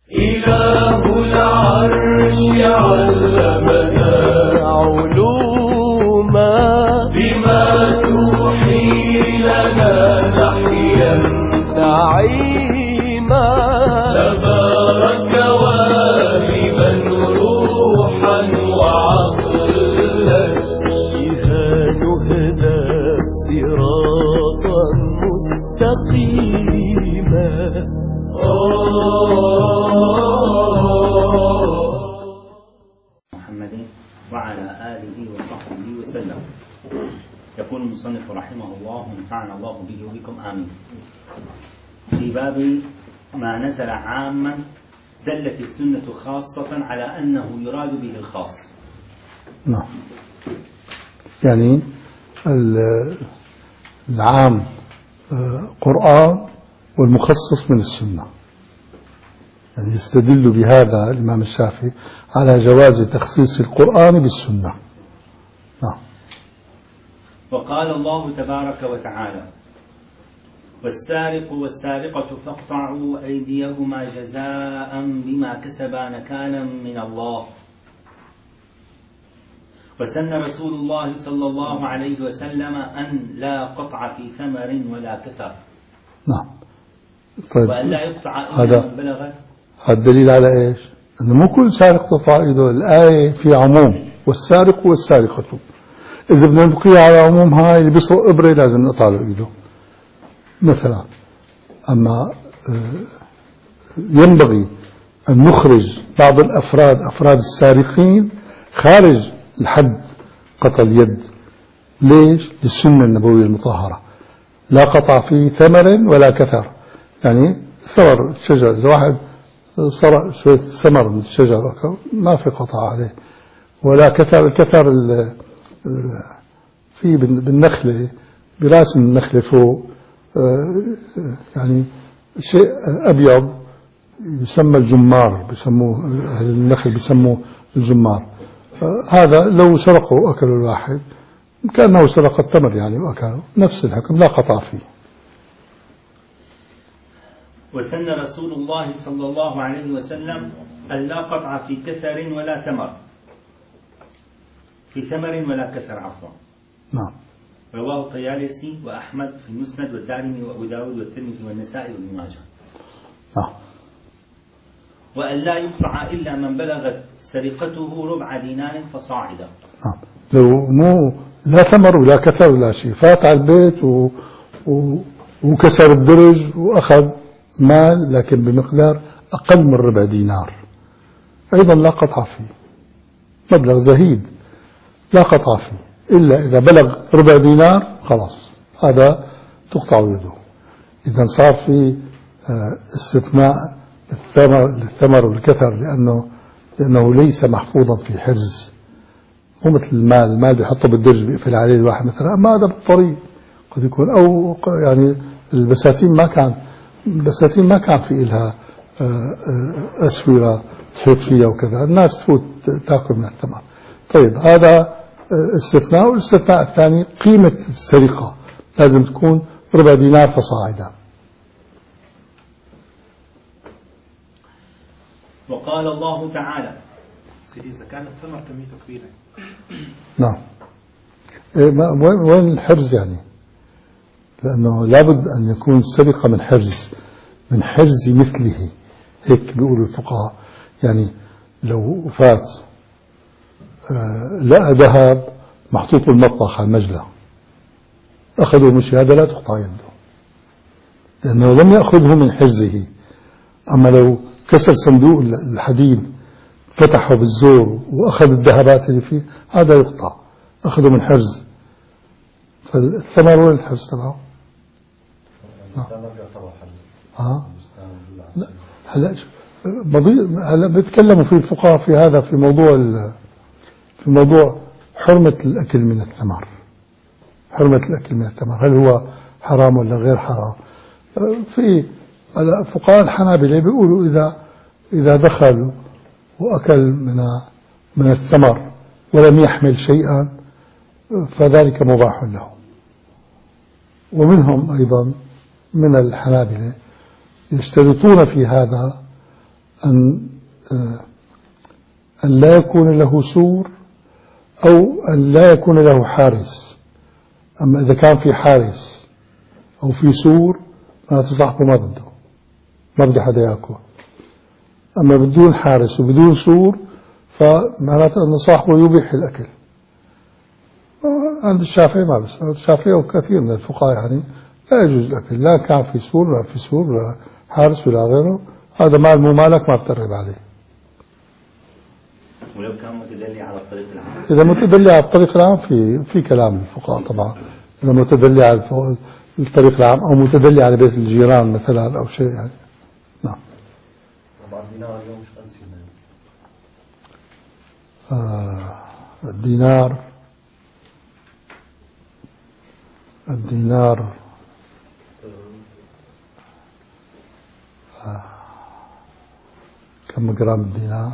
إله العرش علمنا علوما بما توحي لنا نحيا نعيما تبارك واهبا روحا وعقلا بها نهدى صراطا مستقيما. محمد وعلى آله وصحبه وسلم. يقول المصنف رحمه الله ونفعنا الله به وبكم آمين. في باب ما نزل عاما دلت السنة خاصة على أنه يراد به الخاص. نعم، يعني العام قرآن والمخصص من السنة، يعني يستدل بهذا الإمام الشافعي على جواز تخصيص القرآن بالسنة. نعم. وقال الله تبارك وتعالى: والسارق والسارقة فاقطعوا أيديهما جزاء بما كسبا نكالا من الله. وسن رسول الله صلى الله عليه وسلم أن لا قطع في ثمر ولا كثر. نعم. طيب، وأن لا يقطع إلا من بلغ. هذا الدليل على إيش؟ أنه مو كل سارق تقطع إيده، الآية في عموم والسارق والسارقة. إذا بدنا نبقي على عمومها، اللي بيسرق إبرة لازم نقطع له إيده مثلا. أما ينبغي أن نخرج بعض أفراد السارقين خارج الحد قطع اليد. ليش؟ للسنة النبوية المطهرة: لا قطع في ثمر ولا كثر. يعني ثمر الشجر، إذا واحد سرق شوية ثمر من الشجر ما في قطع عليه. ولا كثر. الكثر في بالنخلة، براس النخلة فوق يعني شيء أبيض يسمى الجمار، بيسموه أهل النخل بيسموه الجمار. هذا لو سرقوا وأكلوا الواحد كأنه سرق التمر يعني وأكله، نفس الحكم، لا قطع فيه. وسن رسول الله صلى الله عليه وسلم أن لا قطع في كثر ولا ثمر، في ثمر ولا كثر عفوا. نعم. رواه الطيالسي وأحمد في المسند والدارمي وأبو داود والترمذي والنسائي وابن ماجه. نعم. وأن لا يقطع إلا من بلغت سرقته ربع دينار فصاعدا. نعم. لو مو لا ثمر ولا كثر ولا شيء، فات على البيت وكسر الدرج وأخذ مال لكن بمقدار أقل من ربع دينار، أيضا لا قطع فيه. مبلغ زهيد لا قطع فيه، إلا إذا بلغ ربع دينار خلاص هذا تقطع يده. إذا صار في استثناء للثمر والكثر لأنه ليس محفوظا في حرز. مو مثل المال بيحطه بالدرج بيقفل عليه الواحد مثلا، أما هذا بالطريق قد يكون، أو يعني البساتين ما كان في إلها أسورة تحيط فيها وكذا، الناس تفوت تأكل من الثمر. طيب، هذا استثناء. والاستثناء الثاني قيمة السرقة لازم تكون ربع دينار فصاعدا. وقال الله تعالى: سيدي إذا كان الثمر كميته كبيرة. نعم. وين الحرز يعني؟ لأنه لابد أن يكون السرقة من حرز مثله، هيك بيقولوا الفقهاء. يعني لو فات لقى ذهب محطوط بالمطبخ على المجلى أخذه مشي، هذا لا تقطع يده لأنه لم يأخذه من حرزه. أما لو كسر صندوق الحديد فتحه بالزور وأخذ الذهبات اللي فيه، هذا يقطع، أخذه من حرز. فالثمر وين الحرز تبعه؟ هلا بيتكلموا في الفقهاء في هذا، في موضوع حرمة الأكل من الثمر. حرمة الأكل من الثمر، هل هو حرام ولا غير حرام؟ في فقهاء الحنابلة بيقولوا إذا دخل وأكل من الثمر ولم يحمل شيئا فذلك مباح له. ومنهم أيضا من الحنابلة يشترطون في هذا أن لا يكون له سور أو أن لا يكون له حارس. أما إذا كان في حارس أو في سور معناته صاحبه ما بده حدا يأكل. أما بدون حارس وبدون سور فمعناته أن صاحبه يبيح الأكل. عند الشافعي ما بس، الشافعي وكثير من الفقهاء يعني لا يجوز الأكل، لا كان في سور ولا في سور ولا حارس ولا غيره، هذا مال مو مالك ما بتقرب عليه. ولو كان متدلي على الطريق العام؟ إذا متدلي على الطريق العام في كلام الفقهاء طبعا. إذا متدلي على الطريق العام أو متدلي على بيت الجيران مثلا أو شيء يعني. نعم. بعد دينار اليوم مش قنسينا. الدينار كم جرام الدينار؟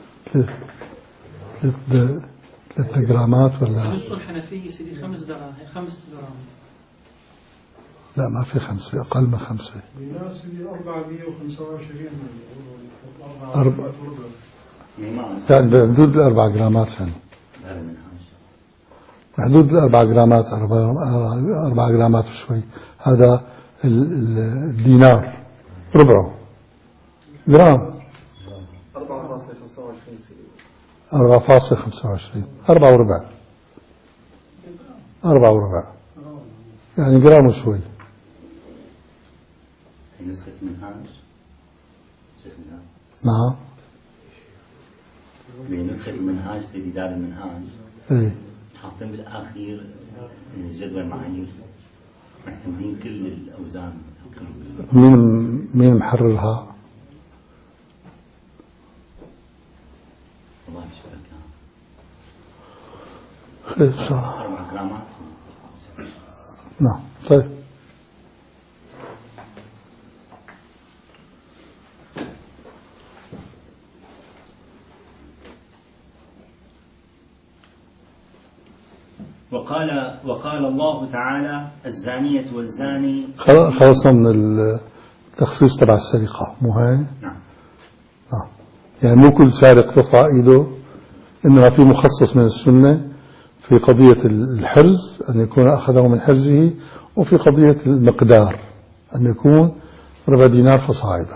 3 جرامات ولا؟ نص الحنفية سيدي 5 دراهم. لا ما في 5، أقل من 5. دينار سيدي 425 يعني بحدود 4 جرامات يعني. بحدود 4 جرامات 4 جرامات وشوي. هذا الدينار ربعه جرام 4.25 سيدي 4.25 4 وربع يعني جرام وشوي. نسخة منهاج نعم بنسخة المنهاج سيدي دار المنهاج ايه حاطين بالآخير جدول معايير معتمدين كل الأوزان. مين محررها؟ والله مش فاكر. خير إن شاء الله. 4 جرامات. نعم طيب. وقال الله تعالى الزانية والزاني. خلصنا من التخصيص تبع السرقة مو هيك؟ نعم. يعني مو كل سارق تقطع ايده، انما في مخصص من السنة في قضية الحرز أن يكون أخذه من حرزه، وفي قضية المقدار أن يكون 4 دينار فصاعدا.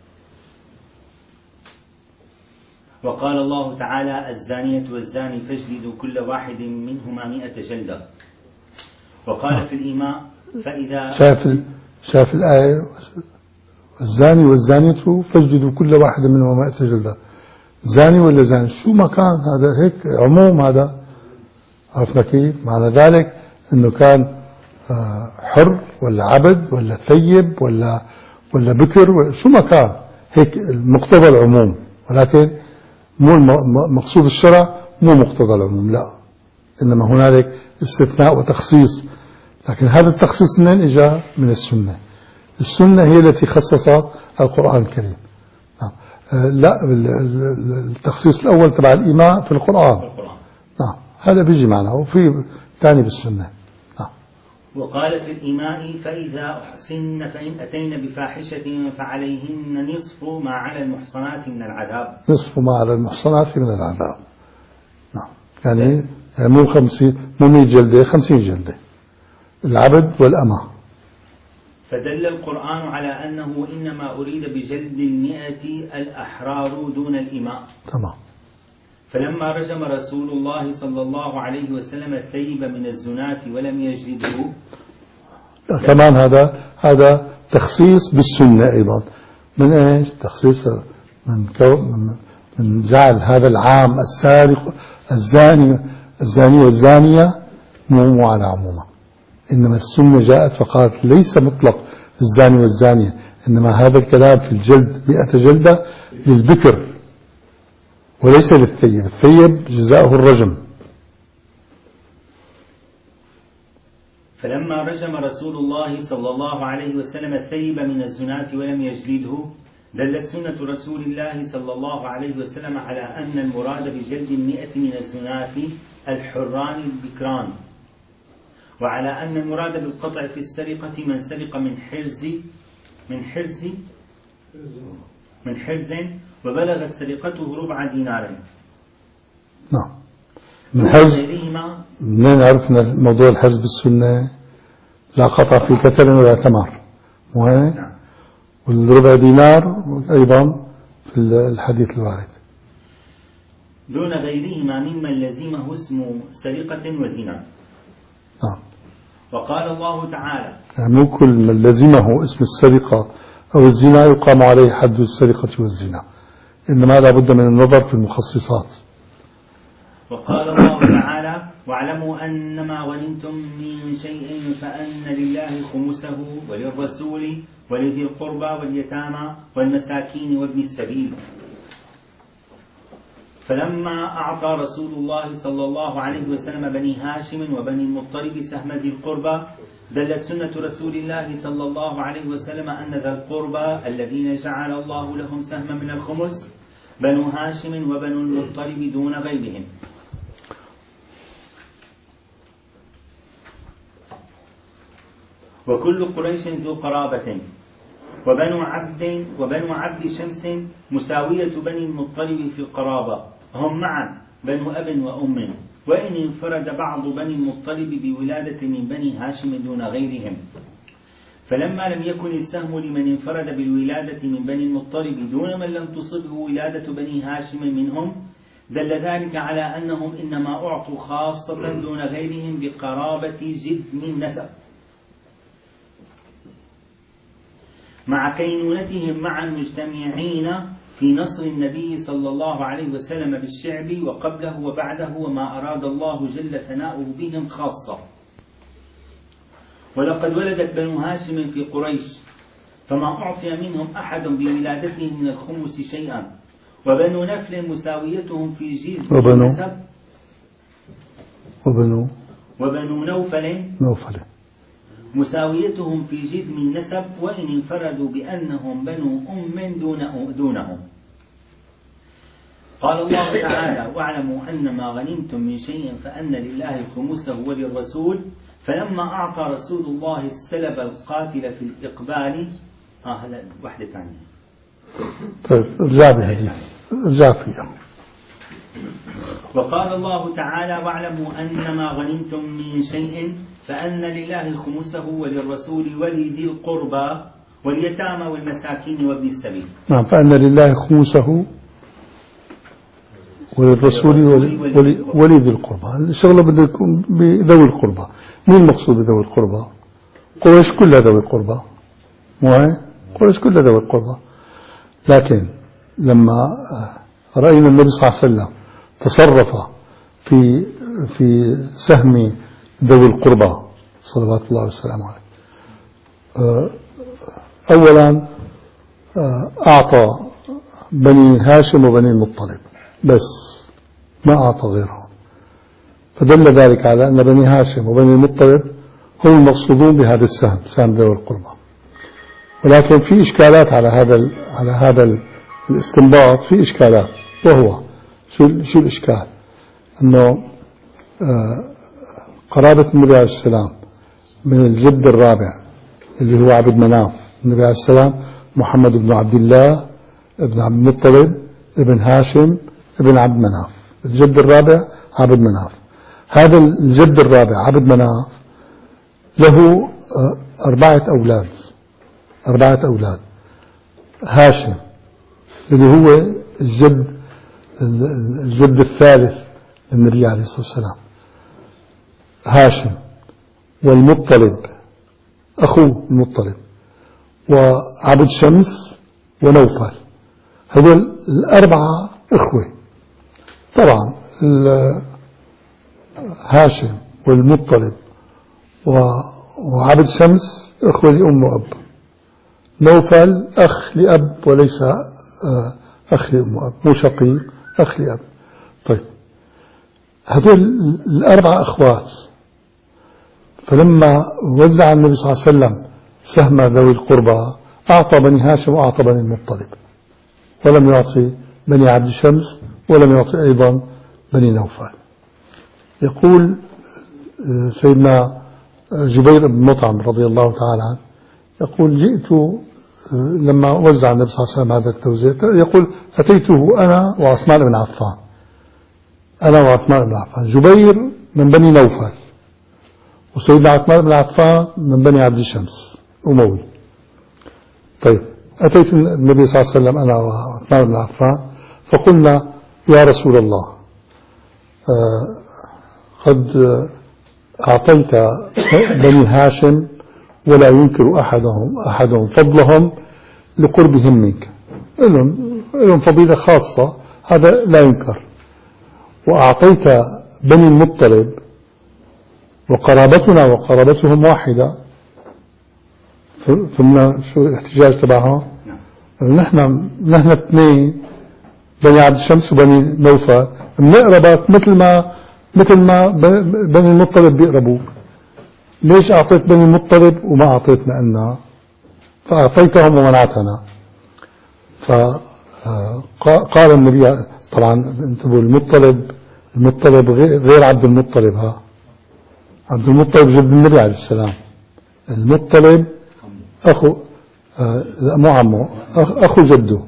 وقال الله تعالى الزانية والزاني فاجلدوا كل واحد منهما 100 جلدة. وقال في الإيماء فإذا شاف الآية الزاني والزانية فاجلدوا كل واحد منهما 100 جلدة. زاني ولا زاني شو ما كان هذا هيك عموم، هذا عرفنا كيف؟ معنى ذلك أنه كان حر ولا عبد ولا ثيب ولا بكر ولا شو ما كان، هيك المقتضى العموم، ولكن مو مقصود الشرع مو مقتضى العموم، لا، إنما هنالك استثناء وتخصيص. لكن هذا التخصيص منين إجا؟ من السنة. السنة هي التي خصصت القرآن الكريم. لا، التخصيص الأول تبع الإيماء في القرآن. نعم هذا بيجي معنا، وفي ثاني بالسنة. نعم. وقال في الإيماء فإذا أحصن فإن أتين بفاحشة فعليهن نصف ما على المحصنات من العذاب. نصف ما على المحصنات من العذاب. نعم يعني مو 50 مو 100 جلدة، 50 جلدة العبد والأمة. فدل القرآن على أنه إنما أريد بجلد 100 الأحرار دون الإماء. تمام. فلما رجم رسول الله صلى الله عليه وسلم الثيب من الزنات ولم يجلده، كمان هذا تخصيص بالسنة أيضا. من إيش؟ تخصيص من جعل هذا العام السارق الزاني والزانية مو على عمومه، إنما السنة جاءت فقالت ليس مطلق الزاني والزانية، إنما هذا الكلام في الجلد 100 جلدة للبكر وليس للثيب. الثيب جزاؤه الرجم. فلما رجم رسول الله صلى الله عليه وسلم الثيب من الزنات ولم يجلده، دلت سنة رسول الله صلى الله عليه وسلم على أن المراد بجلد 100 من الزنات الحران البكران، وعلى أن المراد بالقطع في السرقة من سرق من حرز وبلغت سرقته ربع دينار. نعم. من حرز منين عرفنا موضوع الحرز بالسنة؟ لا قطع في كتل ولا تمر، مو هيك؟ نعم. والربع دينار أيضا في الحديث الوارد. دون غيرهما ممن لزمه اسم سرقة وزنا. نعم. وقال الله تعالى: يعني مو كل من لزمه اسم السرقة أو الزنا يقام عليه حد السرقة والزنا، إنما لا بد من النظر في المخصصات. وقال الله تعالى: واعلموا أنما غنمتم من شيء فأن لله خمسه وللرسول ولذي القربى واليتامى والمساكين وابن السبيل. فلما أعطى رسول الله صلى الله عليه وسلم بني هاشم وبني المطلب سهم ذي القربى، دلت سنة رسول الله صلى الله عليه وسلم أن ذا القربى الذين جعل الله لهم سهما من الخمس بنو هاشم وبنو المطلب دون غيرهم. وكل قريش ذو قرابة، وبنو عبد شمس مساوية بني المطلب في القرابة، هم معا بنو أب وأم، وإن انفرد بعض بني المطلب بولادة من بني هاشم دون غيرهم. فلما لم يكن السهم لمن انفرد بالولادة من بني المطلب دون من لم تصبه ولادة بني هاشم منهم، دل ذلك على أنهم إنما أعطوا خاصة دون غيرهم بقرابة جذم النسب، مع كينونتهم معا مجتمعين في نصر النبي صلى الله عليه وسلم بالشعب وقبله وبعده، وما أراد الله جل ثناؤه بهم خاصة. ولقد ولدت بنو هاشم في قريش فما أعطي منهم أحد بولادتهم من الخمس شيئا، وبنو نفل مساويتهم في جذم النسب، وبنو نوفل مساويتهم في جذم النسب، وإن انفردوا بأنهم بنو أم دونهم. قال الله تعالى: واعلموا أنما غنمتم من شيء فأن لله خمسه وللرسول. فلما أعطى رسول الله السلب القاتل في الإقبال هلا واحدة ثانية. طيب ارجع فيها. وقال الله تعالى: واعلموا أنما غنمتم من شيء فأن لله خمسه وللرسول ولذي القربى واليتامى والمساكين وابن السبيل. نعم. فأن لله خمسه وللرسول ولذي القربى. الشغلة بده يكون بذوي القربى. مين المقصود بذوي القربى؟ قريش كلها ذوي القربى، مو هيك؟ قريش كلها ذوي القربى. لكن لما رأينا النبي صلى الله عليه وسلم تصرف في سهم ذوي القربى صلوات الله وسلامه عليه، أولا أعطى بني هاشم وبني المطلب بس، ما أعطى غيرهم، فدل ذلك على أن بني هاشم وبني المطلب هم المقصودون بهذا السهم، سهم ذوي القربى. ولكن في إشكالات على هذا الاستنباط، في إشكالات، وهو شو الإشكال؟ أنه قرابة النبي عليه السلام من الجد الرابع اللي هو عبد مناف، النبي عليه السلام محمد بن عبد الله ابن عبد المطلب ابن هاشم ابن عبد مناف، الجد الرابع عبد مناف. هذا الجد الرابع عبد مناف له 4 أولاد. هاشم اللي هو الجد الثالث للنبي عليه الصلاة والسلام، هاشم والمطلب أخوه المطلب وعبد شمس ونوفل، هذول 4 إخوة. طبعا هاشم والمطلب وعبد شمس إخوة لأم وأب، نوفل أخ لأب وليس أخ لأم وأب، مو شقيق، أخ لأب. طيب هذول 4 أخوات، فلما وزع النبي صلى الله عليه وسلم سهم ذوي القربى أعطى بني هاشم وأعطى بني المطلب، ولم يعطي بني عبد شمس، ولم يعطي أيضا بني نوفل. يقول سيدنا جبير بن مطعم رضي الله تعالى عنه، يقول: جئت لما وزع النبي صلى الله عليه وسلم هذا التوزيع يقول أتيته أنا وعثمان بن عفان، أنا وعثمان بن عفان، جبير من بني نوفل، وسيدنا عثمان بن عفان من بني عبد الشمس أموي. طيب أتيت النبي صلى الله عليه وسلم أنا وعثمان بن عفان فقلنا يا رسول الله قد أعطيت بني هاشم ولا ينكر أحدهم فضلهم لقربهم منك، لهم فضيلة خاصة هذا لا ينكر، وأعطيت بني المطلب وقرابتنا وقرابتهم واحدة. فهمنا شو الاحتجاج تبعهم؟ نحن اثنين بني عبد الشمس وبني نوفل بنقربك مثل ما بني المطلب بيقربوك، ليش أعطيت بني المطلب وما أعطيتنا أنها؟ فأعطيتهم ومنعتنا. فقال النبي طبعا انتبهوا المطلب غير عبد المطلب، عبد المطلب جد النبي عليه السلام، المطلب أخو مو عمه، أخو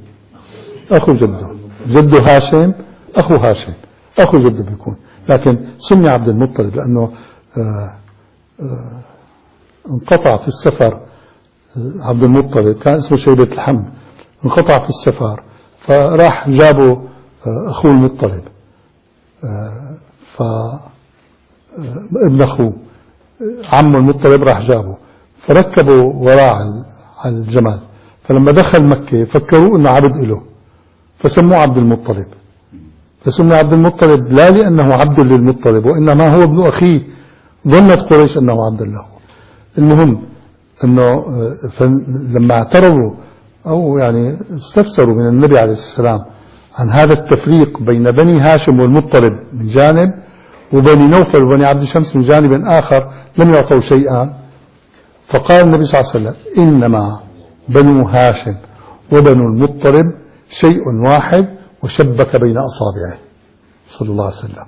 جده هاشم، أخو هاشم، أخو جده بيكون، لكن سمي عبد المطلب لأنه انقطع في السفر. عبد المطلب كان اسمه شيبة الحمد، انقطع في السفر فراح جابوا أخوه المطلب، ابن أخوه عمه المطلب راح جابه، فركبوا وراء على الجمال، فلما دخل مكة فكروا أنه عبد إله فسموه عبد المطلب. فسمي عبد المطلب لا لأنه عبد للمطلب وإنما هو ابن أخيه، ظنت قريش أنه عبد له. المهم أنه لما اعترضوا أو يعني استفسروا من النبي عليه السلام عن هذا التفريق بين بني هاشم والمطلب من جانب وبني نوفل وبني عبد الشمس من جانب آخر لم يعطوا شيئا، فقال النبي صلى الله عليه وسلم إنما بنو هاشم وبنو المطلب شيء واحد وشبك بين أصابعه صلى الله عليه وسلم.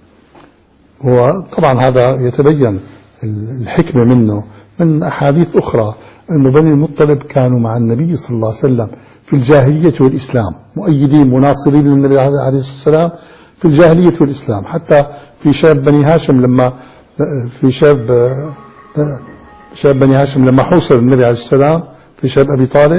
وطبعا هذا يتبين الحكمة منه من أحاديث أخرى أن بني المطلب كانوا مع النبي صلى الله عليه وسلم في الجاهلية والإسلام، مؤيدين مناصرين للنبي عليه الصلاة والسلام في الجاهلية والإسلام. حتى في شاب بني هاشم لما شاب بني هاشم لما حوصر النبي عليه السلام في شاب أبي طالب،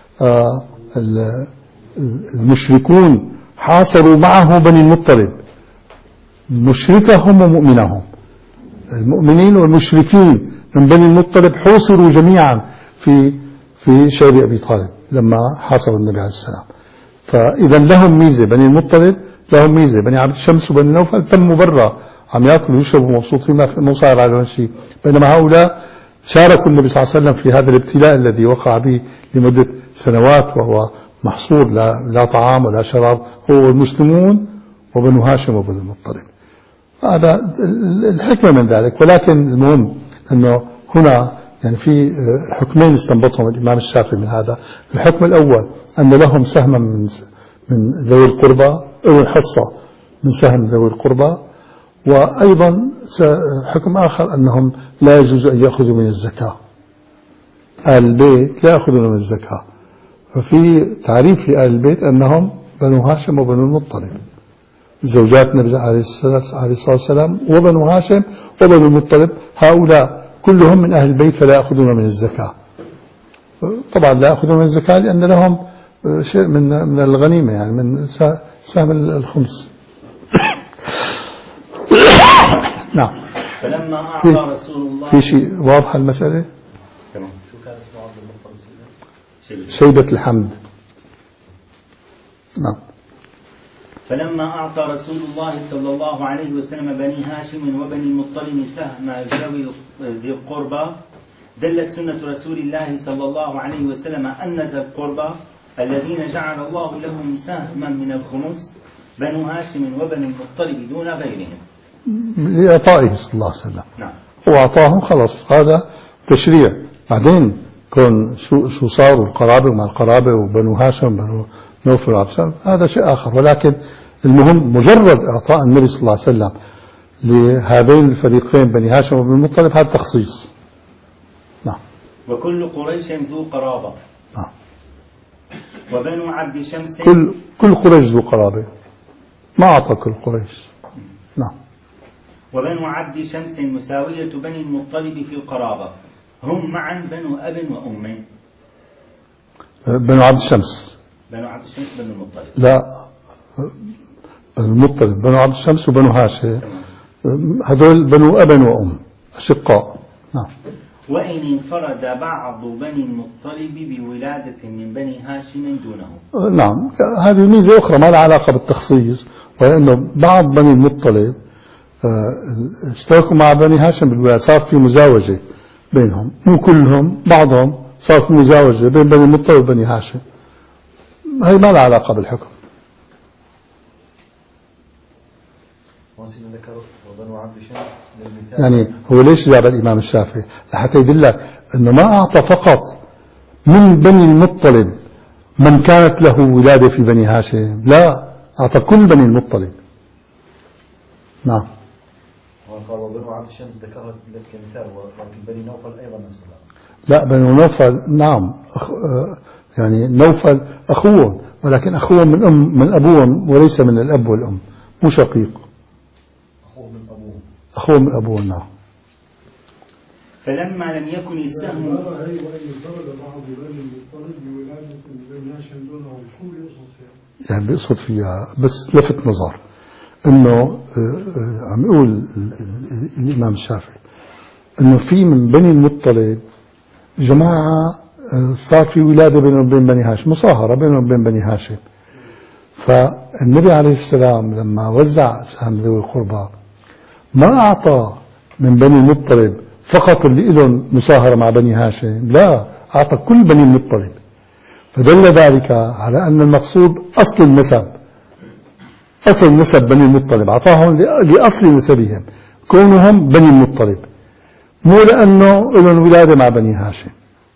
المشركون حاصروا معه بني المطلب، مشركهم ومؤمنهم، المؤمنين والمشركين من بني المطلب حوصروا جميعا في شيب أبي طالب لما حاصروا النبي عليه السلام. فإذا لهم ميزة، بني المطلب لهم ميزة، بني عبد الشمس وبني نوفل تموا برا عم ياكلوا ويشربوا مبسوطين ما صار على شيء، بينما هؤلاء شاركوا النبي صلى الله عليه وسلم في هذا الابتلاء الذي وقع به لمدة سنوات وهو محصور لا طعام ولا شراب، هو المسلمون وبنو هاشم وبنو المطلب. هذا الحكمة من ذلك. ولكن المهم أنه هنا يعني في حكمين استنبطهم الإمام الشافعي من هذا. الحكم الأول أن لهم سهما من ذوي القربى أو الحصة من سهم ذوي القربى، وأيضا حكم آخر أنهم لا يجوز أن يأخذوا من الزكاة، آل البيت لا يأخذون من الزكاة. ففي تعريف لآل البيت أنهم بنو هاشم وبنو المطلب، زوجات النبي عليه الصلاة والسلام وبنو هاشم وبنو المطلب، هؤلاء كلهم من أهل البيت فلا يأخذون من الزكاة. طبعا لا يأخذون من الزكاة لأن لهم شيء من الغنيمة، يعني من سهم الخمس. نعم. فلما أعطى رسول الله في شيء واضح المسألة؟ تمام. شو كان اسمه عبد المطلب؟ شيبة الحمد. نعم. فلما أعطى رسول الله صلى الله عليه وسلم بني هاشم وبني المطلب سهم ذي القربى، دلت سنة رسول الله صلى الله عليه وسلم أن ذا القربى الذين جعل الله لهم سهما من الخمس بنو هاشم وبني المطلب دون غيرهم، لإعطائه صلى الله عليه وسلم. نعم. هو أعطاهم خلص، هذا تشريع. بعدين كون شو صاروا القرابة مع القرابة وبنو هاشم بنو نوفل وعبسان هذا شيء آخر، ولكن المهم مجرد إعطاء النبي صلى الله عليه وسلم لهذين الفريقين بني هاشم وبن المطلب هذا تخصيص. نعم. وكل قريش ذو قرابة. نعم. وبنو عبد شمس كل قريش ذو قرابة، ما أعطى كل قريش. نعم. وبنو عبد شمس مساوية بني المطلب في القرابة، هم معا بنو أب وأم. بنو عبد الشمس. بنو عبد الشمس بنو المطلب. لا، بنو المطلب بنو عبد الشمس وبنو هاشم، هذول بنو أب وأم أشقاء. نعم. وإن انفرد بعض بني المطلب بولادة من بني هاشم دونه. نعم، هذه ميزة أخرى ما لها علاقة بالتخصيص، وأنه بعض بني المطلب اشتركوا مع بني هاشم بالولادة، صار في مزاوجة بينهم، مو كلهم، بعضهم صار في مزاوجة بين بني المطلب وبني هاشم. هي ما لها علاقة بالحكم. وبنو عبد شمس يعني هو ليش جاب الإمام الشافعي؟ لحتى يدلك أنه ما أعطى فقط من بني المطلب من كانت له ولادة في بني هاشم، لا، أعطى كل بني المطلب. نعم. وقال وبنو عبد الشمس ذكرها لك كمثال، ولكن بني نوفل أيضا نفس الأمر. لا، بنو نوفل نعم، يعني نوفل أخوهم، ولكن أخوهم من أبوهم وليس من الأب والأم، مو شقيق. أخوه من أبوه. نعم. فلما لم يكن السهم وإن انفرد بعض بني المطلب بولادة من بني هاشم دونه، شو بيقصد فيها؟ يعني بيقصد فيها بس لفت نظر إنه عم يقول الإمام الشافعي إنه في من بني المطلب جماعة صار في ولادة بينهم وبين بني هاشم، مصاهرة بينهم وبين بني هاشم. فالنبي عليه السلام لما وزع سهم ذوي القربى ما أعطى من بني المطلب فقط اللي لهم مصاهرة مع بني هاشم، لا، أعطى كل بني المطلب. فدل ذلك على أن المقصود أصل النسب، أصل نسب بني المطلب، أعطاهم لأصل نسبهم كونهم بني المطلب، مو لأنه لهم ولادة مع بني هاشم.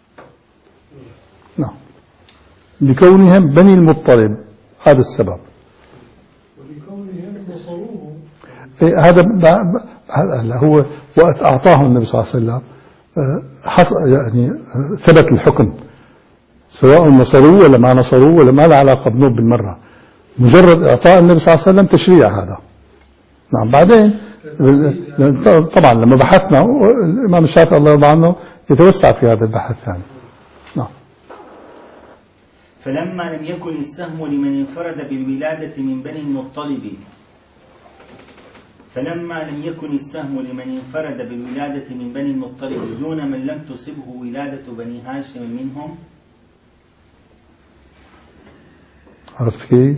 نعم، لكونهم بني المطلب، هذا السبب. ولكونهم نصروه. هذا هو وقت أعطاه النبي صلى الله عليه وسلم يعني ثبت الحكم، سواء نصروه ولا ما نصروه ولا ما له علاقة بنوب بالمرة، مجرد إعطاء النبي صلى الله عليه وسلم تشريع هذا. نعم. بعدين طبعا لما بحثنا الإمام الشافعي الله يرضى عنه يتوسع في هذا البحث يعني. نعم. فلما لم يكن السهم لمن انفرد بالولادة من بني المطلب دون من لم تصبه ولادة بني هاشم منهم. عرفت كيف؟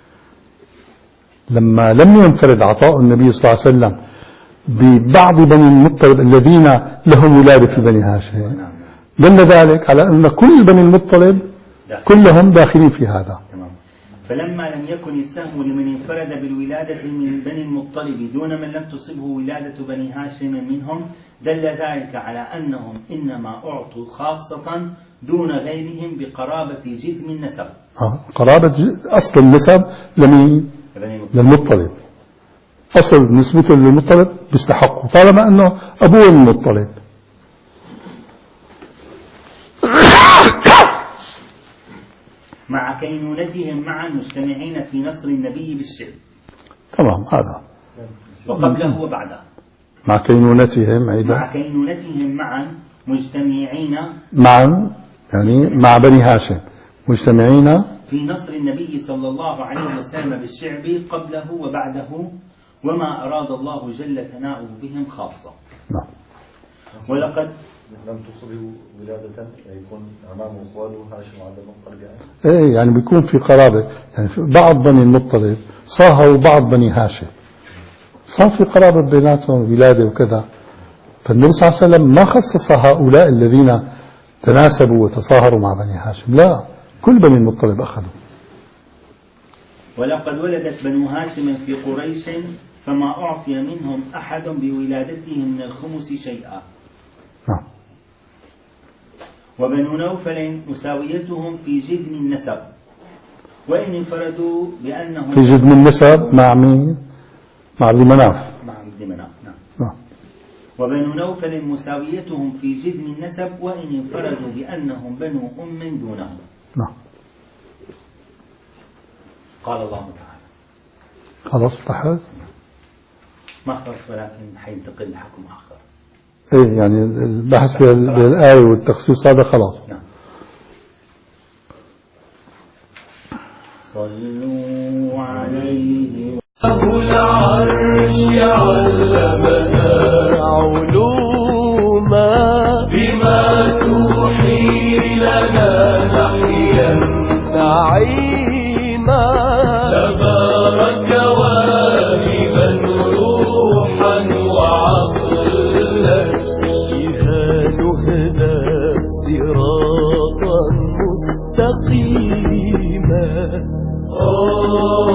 لما لم ينفرد عطاء النبي صلى الله عليه وسلم ببعض بني المطلب الذين لهم ولادة في بني هاشم، دل ذلك على أن كل بني المطلب كلهم داخلين في هذا. فلما لم يكن السهم لمن انفرد بالولادة من بني المطلب دون من لم تصبه ولادة بني هاشم منهم، دل ذلك على أنهم إنما أعطوا خاصة دون غيرهم بقرابة جذم النسب. قرابة أصل النسب للمطلب، أصل نسبته للمطلب بيستحقه طالما أنه أبوه المطلب. مع كينونتهم معا مجتمعين في نصر النبي بالشعب. تمام. هذا وقبله وبعده. مع كينونتهم معا مجتمعين معا، يعني مع بني هاشم مجتمعين في نصر النبي صلى الله عليه وسلم بالشعب قبله وبعده، وما أراد الله جل ثناؤه بهم خاصة. نعم. ولقد لم تصبه ولادة يكون أمامه أخواله هاشم وعبد المطلب يعني. يعني بيكون في قرابة، يعني في بعض بني المطلب صاهروا بعض بني هاشم، صار في قرابة بيناتهم ولادة وكذا. فالنبي صلى الله عليه وسلم ما خصص هؤلاء الذين تناسبوا وتصاهروا مع بني هاشم، لا، كل بني المطلب أخذوا. ولقد ولدت بنو هاشم في قريش فما أعطي منهم أحد بولادتهم من الخمس شيئا. نعم. وبنو نوفل مساويتهم في جذم النسب، وإن انفردوا بأنهم في جذم النسب مع مين؟ مع عبد مناف. نعم. وبنو نوفل مساويتهم في جذم النسب، وإن انفردوا بأنهم بنو أم دونهم. نعم. قال الله تعالى. خلاص بحث. ما خلص ولكن حينتقل لحكم آخر. إيه يعني البحث بالآية والتخصيص هذا خلاص. نعم. صلوا عليه العرش علمنا علوما بما توحي لنا نحيا نعيما تبارك واهبا روحا وعقلا بها نهدى صراطا مستقيما